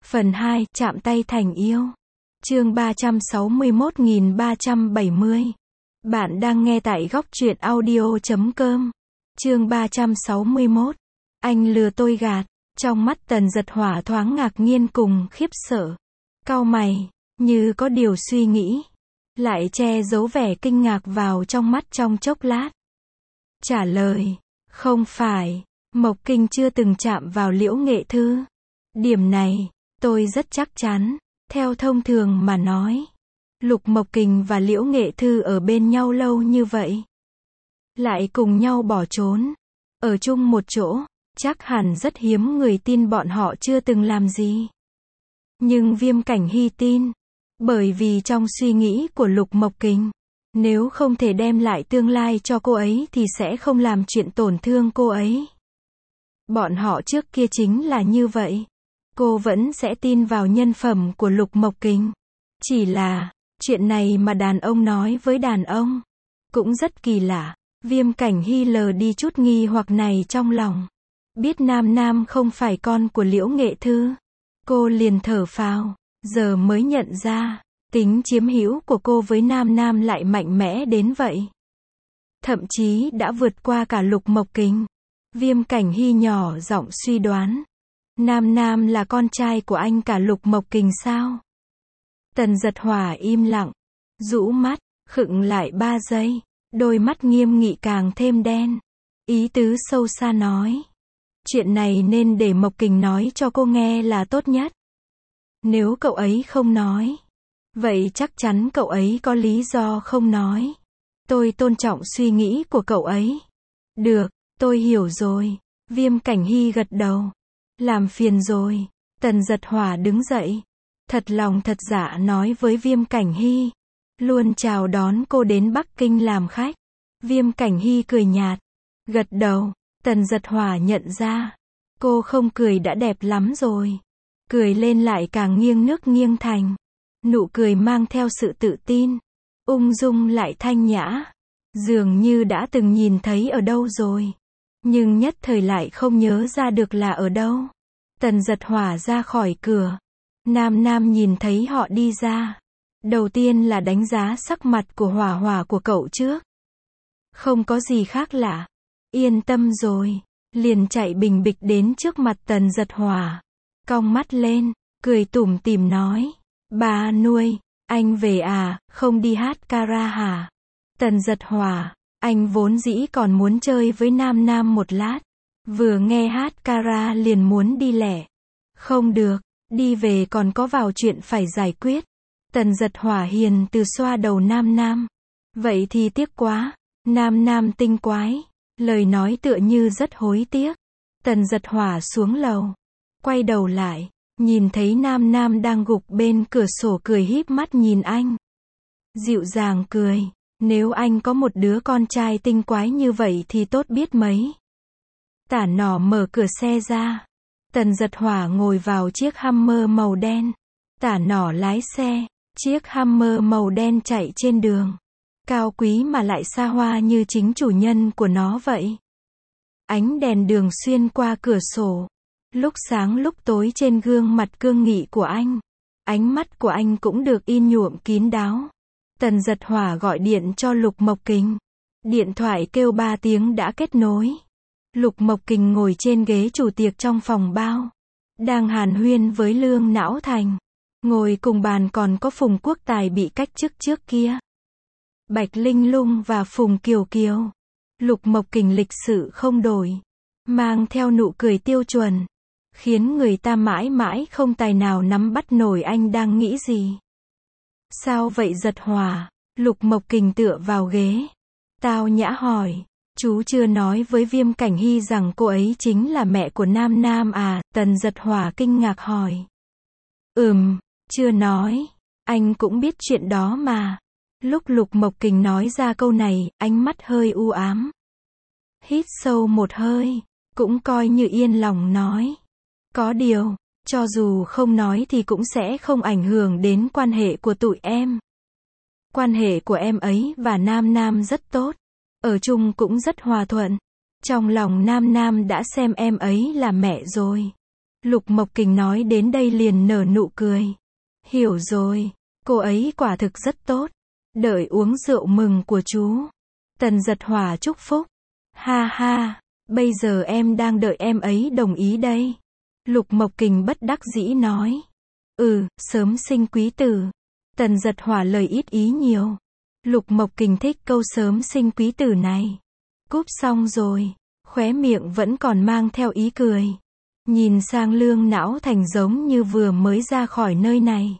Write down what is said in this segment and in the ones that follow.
Phần 2, chạm tay thành yêu. Chương 361.370. Bạn đang nghe tại góc truyện audio.com. Chương 361. Anh lừa tôi gạt. Trong mắt Tần Giật Hỏa thoáng ngạc nhiên cùng khiếp sợ. Cau mày, như có điều suy nghĩ. Lại che giấu vẻ kinh ngạc vào trong mắt trong chốc lát. Trả lời, không phải, Mộc Kinh chưa từng chạm vào Liễu Nghệ Thư. Điểm này, tôi rất chắc chắn. Theo thông thường mà nói, Lục Mộc Kình và Liễu Nghệ Thư ở bên nhau lâu như vậy, lại cùng nhau bỏ trốn, ở chung một chỗ, chắc hẳn rất hiếm người tin bọn họ chưa từng làm gì. Nhưng Viêm Cảnh Hy tin, bởi vì trong suy nghĩ của Lục Mộc Kình, nếu không thể đem lại tương lai cho cô ấy thì sẽ không làm chuyện tổn thương cô ấy. Bọn họ trước kia chính là như vậy. Cô vẫn sẽ tin vào nhân phẩm của Lục Mộc Kình. Chỉ là, chuyện này mà đàn ông nói với đàn ông, cũng rất kỳ lạ. Viêm Cảnh Hy lờ đi chút nghi hoặc này trong lòng. Biết Nam Nam không phải con của Liễu Nghệ Thư, cô liền thở phào, giờ mới nhận ra, tính chiếm hữu của cô với Nam Nam lại mạnh mẽ đến vậy. Thậm chí đã vượt qua cả Lục Mộc Kình. Viêm Cảnh Hy nhỏ giọng suy đoán. Nam Nam là con trai của anh cả Lục Mộc Kình sao? Tần Giật Hỏa im lặng, rũ mắt, khựng lại 3 giây, đôi mắt nghiêm nghị càng thêm đen. Ý tứ sâu xa nói, chuyện này nên để Mộc Kình nói cho cô nghe là tốt nhất. Nếu cậu ấy không nói, vậy chắc chắn cậu ấy có lý do không nói. Tôi tôn trọng suy nghĩ của cậu ấy. Được, tôi hiểu rồi. Viêm Cảnh Hy gật đầu. Làm phiền rồi. Tần Giật Hỏa đứng dậy, thật lòng thật dạ nói với Viêm Cảnh Hy, luôn chào đón cô đến Bắc Kinh làm khách. Viêm Cảnh Hy cười nhạt, gật đầu. Tần Giật Hỏa nhận ra, cô không cười đã đẹp lắm rồi. Cười lên lại càng nghiêng nước nghiêng thành. Nụ cười mang theo sự tự tin, ung dung lại thanh nhã. Dường như đã từng nhìn thấy ở đâu rồi, nhưng nhất thời lại không nhớ ra được là ở đâu. Tần Giật Hỏa ra khỏi cửa. Nam Nam nhìn thấy họ đi ra. Đầu tiên là đánh giá sắc mặt của Hỏa Hỏa của cậu trước. Không có gì khác lạ. Yên tâm rồi. Liền chạy bình bịch đến trước mặt Tần Giật Hỏa. Cong mắt lên, cười tủm tỉm nói. Bà nuôi, anh về à, không đi hát kara hả? Tần Giật Hỏa, anh vốn dĩ còn muốn chơi với Nam Nam một lát. Vừa nghe hát kara liền muốn đi lẻ. Không được, đi về còn có vào chuyện phải giải quyết. Tần Giật Hỏa hiền từ xoa đầu Nam Nam. Vậy thì tiếc quá. Nam Nam tinh quái. Lời nói tựa như rất hối tiếc. Tần Giật Hỏa xuống lầu. Quay đầu lại. Nhìn thấy Nam Nam đang gục bên cửa sổ cười híp mắt nhìn anh. Dịu dàng cười. Nếu anh có một đứa con trai tinh quái như vậy thì tốt biết mấy. Tả Nỏ mở cửa xe ra. Tần Giật Hỏa ngồi vào chiếc Hummer màu đen. Tả Nỏ lái xe. Chiếc Hummer màu đen chạy trên đường. Cao quý mà lại xa hoa như chính chủ nhân của nó vậy. Ánh đèn đường xuyên qua cửa sổ. Lúc sáng lúc tối trên gương mặt cương nghị của anh. Ánh mắt của anh cũng được in nhuộm kín đáo. Tần Giật Hỏa gọi điện cho Lục Mộc Kình. Điện thoại kêu 3 tiếng đã kết nối. Lục Mộc Kình ngồi trên ghế chủ tiệc trong phòng bao. Đang hàn huyên với Lương Não Thành. Ngồi cùng bàn còn có Phùng Quốc Tài bị cách chức trước kia. Bạch Linh Lung và Phùng Kiều Kiều. Lục Mộc Kình lịch sự không đổi. Mang theo nụ cười tiêu chuẩn. Khiến người ta mãi mãi không tài nào nắm bắt nổi anh đang nghĩ gì. Sao vậy Giật Hỏa? Lục Mộc Kình tựa vào ghế. Tao nhã hỏi. Chú chưa nói với Viêm Cảnh Hy rằng cô ấy chính là mẹ của Nam Nam à? Tần Giật Hỏa kinh ngạc hỏi. Chưa nói. Anh cũng biết chuyện đó mà. Lúc Lục Mộc Kình nói ra câu này, ánh mắt hơi u ám. Hít sâu một hơi, cũng coi như yên lòng nói. Có điều, cho dù không nói thì cũng sẽ không ảnh hưởng đến quan hệ của tụi em. Quan hệ của em ấy và Nam Nam rất tốt. Ở chung cũng rất hòa thuận. Trong lòng Nam Nam đã xem em ấy là mẹ rồi. Lục Mộc Kình nói đến đây liền nở nụ cười. Hiểu rồi, cô ấy quả thực rất tốt. Đợi uống rượu mừng của chú. Tần Giật Hỏa chúc phúc. Ha ha, bây giờ em đang đợi em ấy đồng ý đây. Lục Mộc Kình bất đắc dĩ nói. Sớm sinh quý tử. Tần Giật Hỏa lời ít ý nhiều. Lục Mộc Kình thích câu sớm sinh quý tử này. Cúp xong rồi, khóe miệng vẫn còn mang theo ý cười. Nhìn sang Lương Não Thành giống như vừa mới ra khỏi nơi này.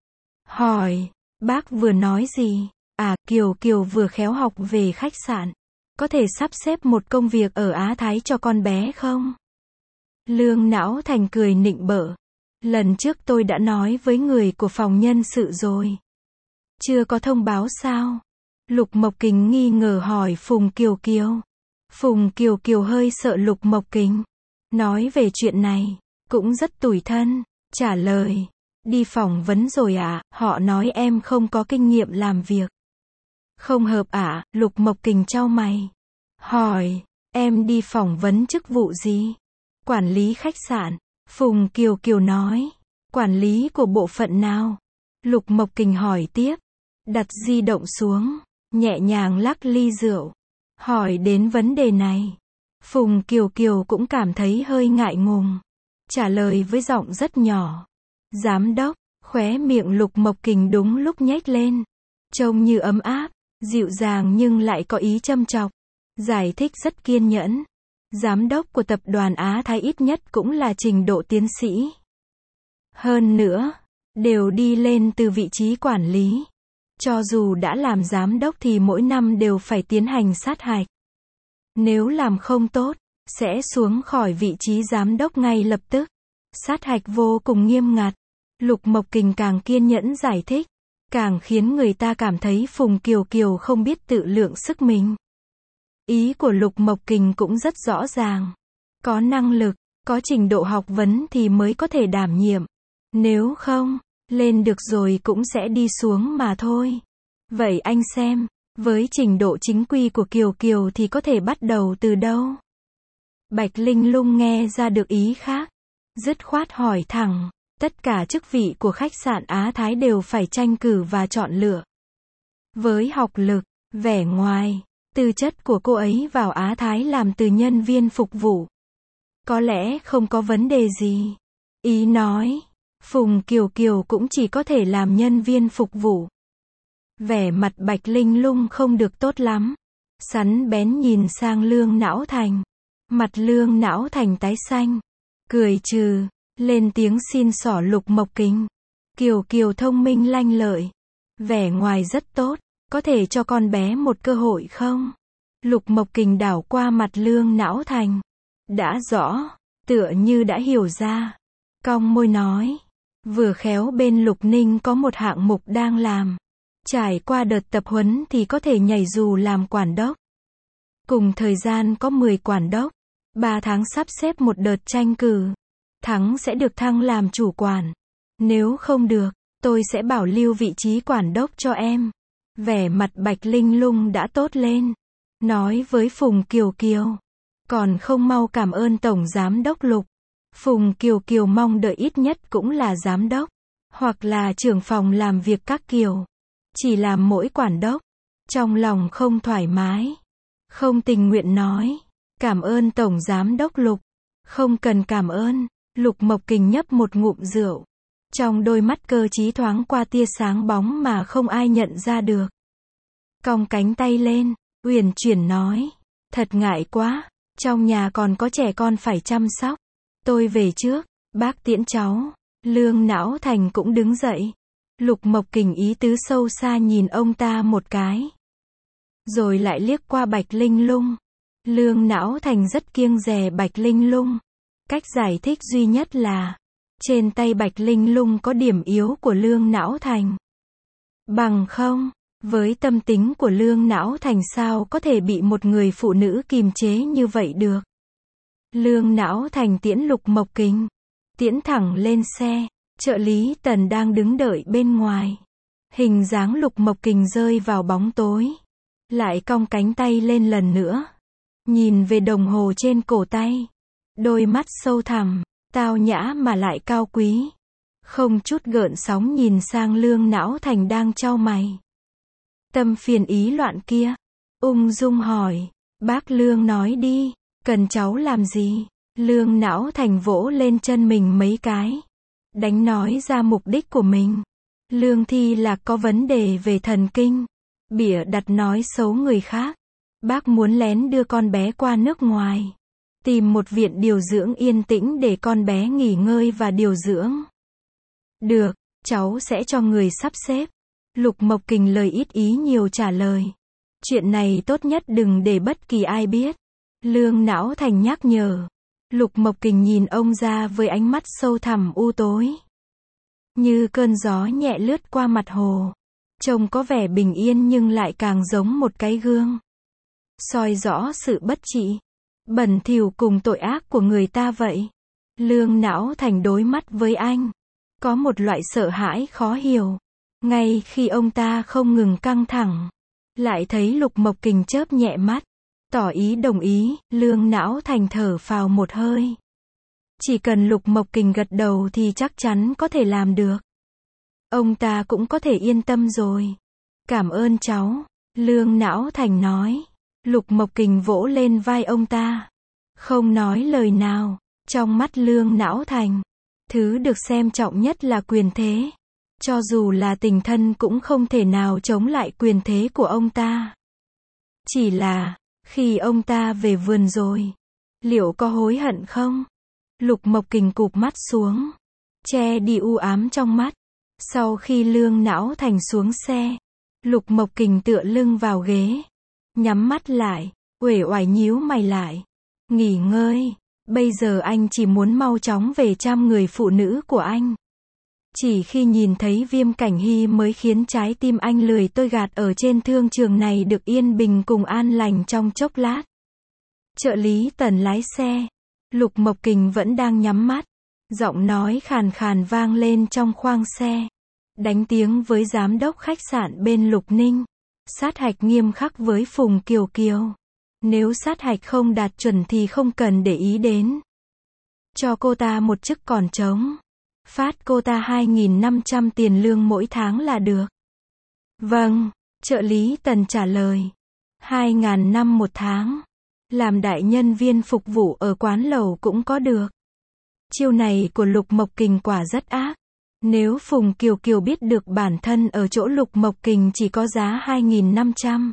Hỏi, bác vừa nói gì? Kiều Kiều vừa khéo học về khách sạn. Có thể sắp xếp một công việc ở Á Thái cho con bé không? Lương Não Thành cười nịnh bợ. Lần trước tôi đã nói với người của phòng nhân sự rồi. Chưa có thông báo sao? Lục Mộc Kình nghi ngờ hỏi Phùng Kiều Kiều. Phùng Kiều Kiều hơi sợ Lục Mộc Kình. Nói về chuyện này, cũng rất tủi thân. Trả lời, đi phỏng vấn rồi ạ, họ nói em không có kinh nghiệm làm việc. Không hợp ạ, Lục Mộc Kình chau mày. Hỏi, em đi phỏng vấn chức vụ gì? Quản lý khách sạn. Phùng Kiều Kiều nói, quản lý của bộ phận nào? Lục Mộc Kình hỏi tiếp. Đặt di động xuống, nhẹ nhàng lắc ly rượu. Hỏi đến vấn đề này. Phùng Kiều Kiều cũng cảm thấy hơi ngại ngùng. Trả lời với giọng rất nhỏ. Giám đốc, khóe miệng Lục Mộc Kình đúng lúc nhếch lên. Trông như ấm áp, dịu dàng nhưng lại có ý châm chọc. Giải thích rất kiên nhẫn. Giám đốc của tập đoàn Á Thái ít nhất cũng là trình độ tiến sĩ. Hơn nữa, đều đi lên từ vị trí quản lý. Cho dù đã làm giám đốc thì mỗi năm đều phải tiến hành sát hạch. Nếu làm không tốt, sẽ xuống khỏi vị trí giám đốc ngay lập tức. Sát hạch vô cùng nghiêm ngặt. Lục Mộc Kình càng kiên nhẫn giải thích, càng khiến người ta cảm thấy Phùng Kiều Kiều không biết tự lượng sức mình. Ý của Lục Mộc Kình cũng rất rõ ràng. Có năng lực, có trình độ học vấn thì mới có thể đảm nhiệm. Nếu không, lên được rồi cũng sẽ đi xuống mà thôi. Vậy anh xem, với trình độ chính quy của Kiều Kiều thì có thể bắt đầu từ đâu? Bạch Linh Lung nghe ra được ý khác. Dứt khoát hỏi thẳng, tất cả chức vị của khách sạn Á Thái đều phải tranh cử và chọn lựa. Với học lực, vẻ ngoài, tư chất của cô ấy vào Á Thái làm từ nhân viên phục vụ. Có lẽ không có vấn đề gì. Ý nói, Phùng Kiều Kiều cũng chỉ có thể làm nhân viên phục vụ. Vẻ mặt Bạch Linh Lung không được tốt lắm. Sắn bén nhìn sang Lương Não Thành. Mặt Lương Não Thành tái xanh. Cười trừ, lên tiếng xin xỏ Lục Mộc Kình. Kiều Kiều thông minh lanh lợi. Vẻ ngoài rất tốt, có thể cho con bé một cơ hội không? Lục Mộc Kình đảo qua mặt Lương Não Thành. Đã rõ, tựa như đã hiểu ra. Cong môi nói. Vừa khéo bên Lục Ninh có một hạng mục đang làm. Trải qua đợt tập huấn thì có thể nhảy dù làm quản đốc. Cùng thời gian có 10 quản đốc. 3 tháng sắp xếp một đợt tranh cử. Thắng sẽ được thăng làm chủ quản. Nếu không được, tôi sẽ bảo lưu vị trí quản đốc cho em. Vẻ mặt Bạch Linh Lung đã tốt lên. Nói với Phùng Kiều Kiều. Còn không mau cảm ơn Tổng Giám đốc Lục. Phùng Kiều Kiều mong đợi ít nhất cũng là giám đốc. Hoặc là trưởng phòng làm việc các kiểu. Chỉ làm mỗi quản đốc. Trong lòng không thoải mái. Không tình nguyện nói. Cảm ơn Tổng Giám đốc Lục. Không cần cảm ơn. Lục Mộc Kình nhấp một ngụm rượu. Trong đôi mắt cơ trí thoáng qua tia sáng bóng mà không ai nhận ra được. Cong cánh tay lên, uyển chuyển nói. Thật ngại quá, trong nhà còn có trẻ con phải chăm sóc. Tôi về trước, bác tiễn cháu. Lương Não Thành cũng đứng dậy. Lục Mộc Kình ý tứ sâu xa nhìn ông ta một cái. Rồi lại liếc qua Bạch Linh Lung. Lương Não Thành rất kiêng dè Bạch Linh Lung. Cách giải thích duy nhất là, trên tay Bạch Linh Lung có điểm yếu của Lương Não Thành. Bằng không, với tâm tính của Lương Não Thành sao có thể bị một người phụ nữ kìm chế như vậy được. Lương Não Thành tiễn Lục Mộc Kình. Tiễn thẳng lên xe. Trợ lý Tần đang đứng đợi bên ngoài. Hình dáng Lục Mộc Kình rơi vào bóng tối. Lại cong cánh tay lên lần nữa. Nhìn về đồng hồ trên cổ tay. Đôi mắt sâu thẳm, tao nhã mà lại cao quý. Không chút gợn sóng nhìn sang Lương Não Thành đang chau mày. Tâm phiền ý loạn kia. Ung dung hỏi. Bác Lương nói đi, cần cháu làm gì? Lương Não Thành vỗ lên chân mình mấy cái. Đánh nói ra mục đích của mình. Lương Thi Lạc có vấn đề về thần kinh. Bịa đặt nói xấu người khác. Bác muốn lén đưa con bé qua nước ngoài. Tìm một viện điều dưỡng yên tĩnh để con bé nghỉ ngơi và điều dưỡng. Được, cháu sẽ cho người sắp xếp. Lục Mộc Kình lời ít ý nhiều trả lời. Chuyện này tốt nhất đừng để bất kỳ ai biết. Lương Não Thành nhắc nhở. Lục Mộc Kình nhìn ông ra với ánh mắt sâu thẳm u tối. Như cơn gió nhẹ lướt qua mặt hồ. Trông có vẻ bình yên nhưng lại càng giống một cái gương. Soi rõ sự bất trị, bẩn thỉu cùng tội ác của người ta vậy. Lương Não Thành đối mắt với anh. Có một loại sợ hãi khó hiểu. Ngay khi ông ta không ngừng căng thẳng, lại thấy Lục Mộc Kình chớp nhẹ mắt, tỏ ý đồng ý. Lương Não Thành thở phào một hơi. Chỉ cần Lục Mộc Kình gật đầu thì chắc chắn có thể làm được. Ông ta cũng có thể yên tâm rồi. Cảm ơn cháu, Lương Não Thành nói. Lục Mộc Kình vỗ lên vai ông ta. Không nói lời nào. Trong mắt Lương Não Thành, thứ được xem trọng nhất là quyền thế. Cho dù là tình thân cũng không thể nào chống lại quyền thế của ông ta. Chỉ là, khi ông ta về vườn rồi, liệu có hối hận không? Lục Mộc Kình cụp mắt xuống, che đi u ám trong mắt. Sau khi Lương Não Thành xuống xe, Lục Mộc Kình tựa lưng vào ghế, nhắm mắt lại, uể oải nhíu mày lại. Nghỉ ngơi, bây giờ anh chỉ muốn mau chóng về chăm người phụ nữ của anh. Chỉ khi nhìn thấy Viêm Cảnh Hy mới khiến trái tim anh lười tôi gạt ở trên thương trường này được yên bình cùng an lành trong chốc lát. Trợ lý Tần lái xe. Lục Mộc Kình vẫn đang nhắm mắt. Giọng nói khàn khàn vang lên trong khoang xe. Đánh tiếng với giám đốc khách sạn bên Lục Ninh. Sát hạch nghiêm khắc với Phùng Kiều Kiều. Nếu sát hạch không đạt chuẩn thì không cần để ý đến. Cho cô ta một chức còn trống. Phát cô ta 2.500 tiền lương mỗi tháng là được. Vâng, trợ lý Tần trả lời. 2.000 năm một tháng. Làm đại nhân viên phục vụ ở quán lẩu cũng có được. Chiêu này của Lục Mộc Kình quả rất ác. Nếu Phùng Kiều Kiều biết được bản thân ở chỗ Lục Mộc Kình chỉ có giá 2.500.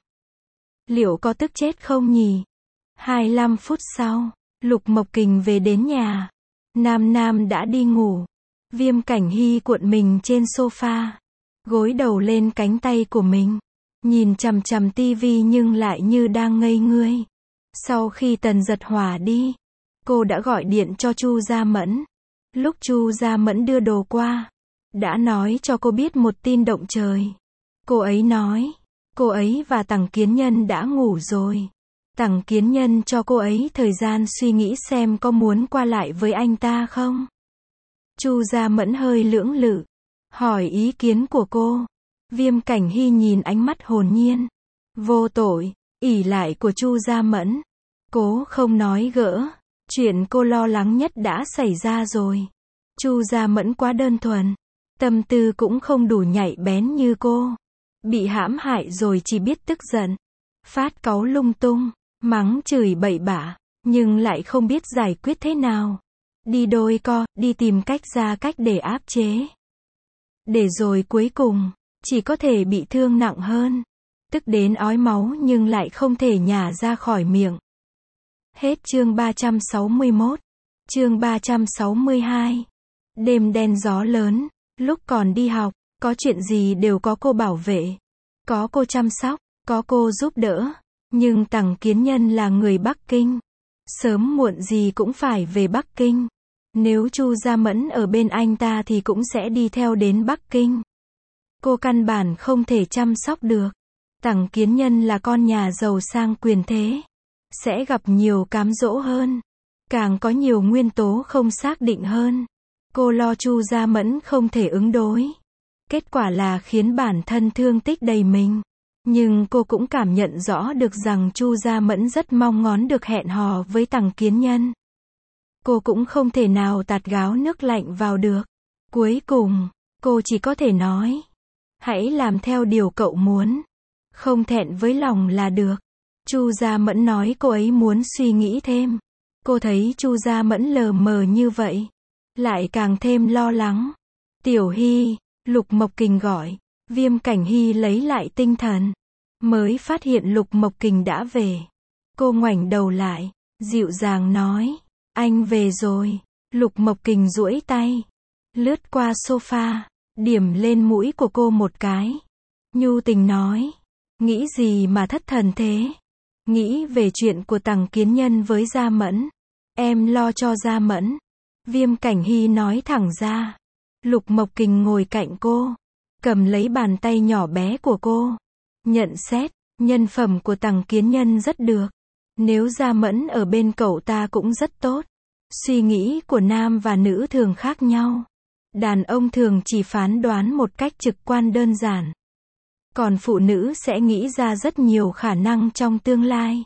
Liệu có tức chết không nhỉ? 25 phút sau, Lục Mộc Kình về đến nhà. Nam Nam đã đi ngủ. Viêm Cảnh Hy cuộn mình trên sofa, gối đầu lên cánh tay của mình, nhìn chằm chằm tivi nhưng lại như đang ngây ngơi. Sau khi Tần Giật Hỏa đi, cô đã gọi điện cho Chu Gia Mẫn. Lúc Chu Gia Mẫn đưa đồ qua, đã nói cho cô biết một tin động trời. Cô ấy nói, cô ấy và Tằng Kiến Nhân đã ngủ rồi. Tằng Kiến Nhân cho cô ấy thời gian suy nghĩ xem có muốn qua lại với anh ta không. Chu Gia Mẫn hơi lưỡng lự, hỏi ý kiến của cô. Viêm Cảnh Hy nhìn ánh mắt hồn nhiên, vô tội, ỷ lại của Chu Gia Mẫn. Cố không nói gỡ, chuyện cô lo lắng nhất đã xảy ra rồi. Chu Gia Mẫn quá đơn thuần, tâm tư cũng không đủ nhạy bén như cô. Bị hãm hại rồi chỉ biết tức giận, phát cáu lung tung, mắng chửi bậy bạ, nhưng lại không biết giải quyết thế nào. Đi đôi co, đi tìm cách ra cách để áp chế. Để rồi cuối cùng, chỉ có thể bị thương nặng hơn. Tức đến ói máu nhưng lại không thể nhả ra khỏi miệng. Hết chương 361. Chương 362. Đêm đen gió lớn, lúc còn đi học, có chuyện gì đều có cô bảo vệ. Có cô chăm sóc, có cô giúp đỡ. Nhưng Tằng Kiến Nhân là người Bắc Kinh. Sớm muộn gì cũng phải về Bắc Kinh. Nếu Chu Gia Mẫn ở bên anh ta thì cũng sẽ đi theo đến Bắc Kinh. Cô căn bản không thể chăm sóc được. Tằng Kiến Nhân là con nhà giàu sang quyền thế. Sẽ gặp nhiều cám dỗ hơn. Càng có nhiều nguyên tố không xác định hơn. Cô lo Chu Gia Mẫn không thể ứng đối. Kết quả là khiến bản thân thương tích đầy mình. Nhưng cô cũng cảm nhận rõ được rằng Chu Gia Mẫn rất mong ngóng được hẹn hò với Tằng Kiến Nhân. Cô cũng không thể nào tạt gáo nước lạnh vào được. Cuối cùng, cô chỉ có thể nói, hãy làm theo điều cậu muốn. Không thẹn với lòng là được. Chu Gia Mẫn nói cô ấy muốn suy nghĩ thêm. Cô thấy Chu Gia Mẫn lờ mờ như vậy, lại càng thêm lo lắng. Tiểu Hy, Lục Mộc Kình gọi. Viêm Cảnh Hy lấy lại tinh thần, mới phát hiện Lục Mộc Kình đã về. Cô ngoảnh đầu lại, dịu dàng nói, anh về rồi. Lục Mộc Kình duỗi tay, lướt qua sofa, điểm lên mũi của cô một cái. Nhu tình nói, nghĩ gì mà thất thần thế? Nghĩ về chuyện của Tằng Kiến Nhân với Gia Mẫn. Em lo cho Gia Mẫn. Viêm Cảnh Hy nói thẳng ra. Lục Mộc Kình ngồi cạnh cô, cầm lấy bàn tay nhỏ bé của cô. Nhận xét, nhân phẩm của Tằng Kiến Nhân rất được. Nếu Gia Mẫn ở bên cậu ta cũng rất tốt. Suy nghĩ của nam và nữ thường khác nhau. Đàn ông thường chỉ phán đoán một cách trực quan đơn giản. Còn phụ nữ sẽ nghĩ ra rất nhiều khả năng trong tương lai.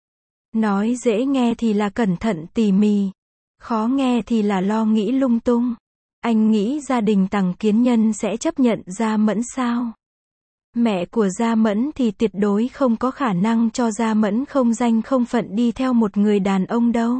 Nói dễ nghe thì là cẩn thận tỉ mỉ. Khó nghe thì là lo nghĩ lung tung. Anh nghĩ gia đình Tằng Kiến Nhân sẽ chấp nhận Gia Mẫn sao? Mẹ của Gia Mẫn thì tuyệt đối không có khả năng cho Gia Mẫn không danh không phận đi theo một người đàn ông đâu.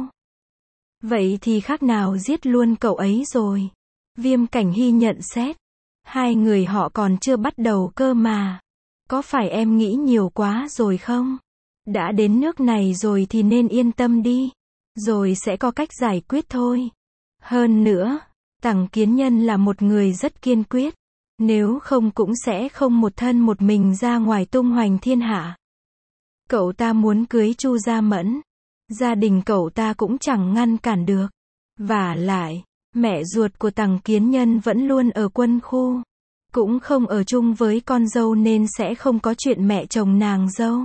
Vậy thì khác nào giết luôn cậu ấy rồi. Viêm Cảnh Hy nhận xét. Hai người họ còn chưa bắt đầu cơ mà. Có phải em nghĩ nhiều quá rồi không? Đã đến nước này rồi thì nên yên tâm đi. Rồi sẽ có cách giải quyết thôi. Hơn nữa, Tằng Kiến Nhân là một người rất kiên quyết. Nếu không cũng sẽ không một thân một mình ra ngoài tung hoành thiên hạ. Cậu ta muốn cưới Chu Gia Mẫn. Gia đình cậu ta cũng chẳng ngăn cản được. Vả lại, mẹ ruột của Tằng Kiến Nhân vẫn luôn ở quân khu. Cũng không ở chung với con dâu nên sẽ không có chuyện mẹ chồng nàng dâu.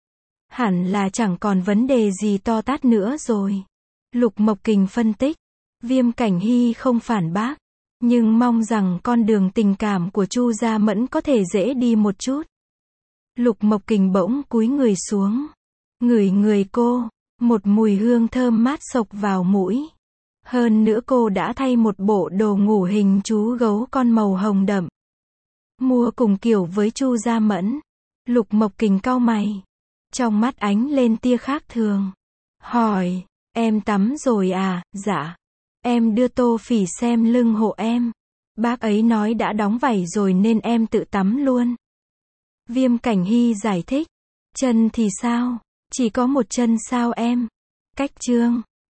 Hẳn là chẳng còn vấn đề gì to tát nữa rồi. Lục Mộc Kình phân tích. Viêm Cảnh Hy không phản bác. Nhưng mong rằng con đường tình cảm của Chu Gia Mẫn có thể dễ đi một chút. Lục Mộc Kình bỗng cúi người xuống. Ngửi người cô. Một mùi hương thơm mát xộc vào mũi. Hơn nữa cô đã thay một bộ đồ ngủ hình chú gấu con màu hồng đậm. Mua cùng kiểu với Chu Gia Mẫn. Lục Mộc Kình cau mày. Trong mắt ánh lên tia khác thường. Hỏi, em tắm rồi à? Dạ. Em đưa Tô Phỉ xem lưng hộ em. Bác ấy nói đã đóng vảy rồi nên em tự tắm luôn. Viêm Cảnh Hy giải thích. Chân thì sao? Chỉ có một chân sao em? Cách chương.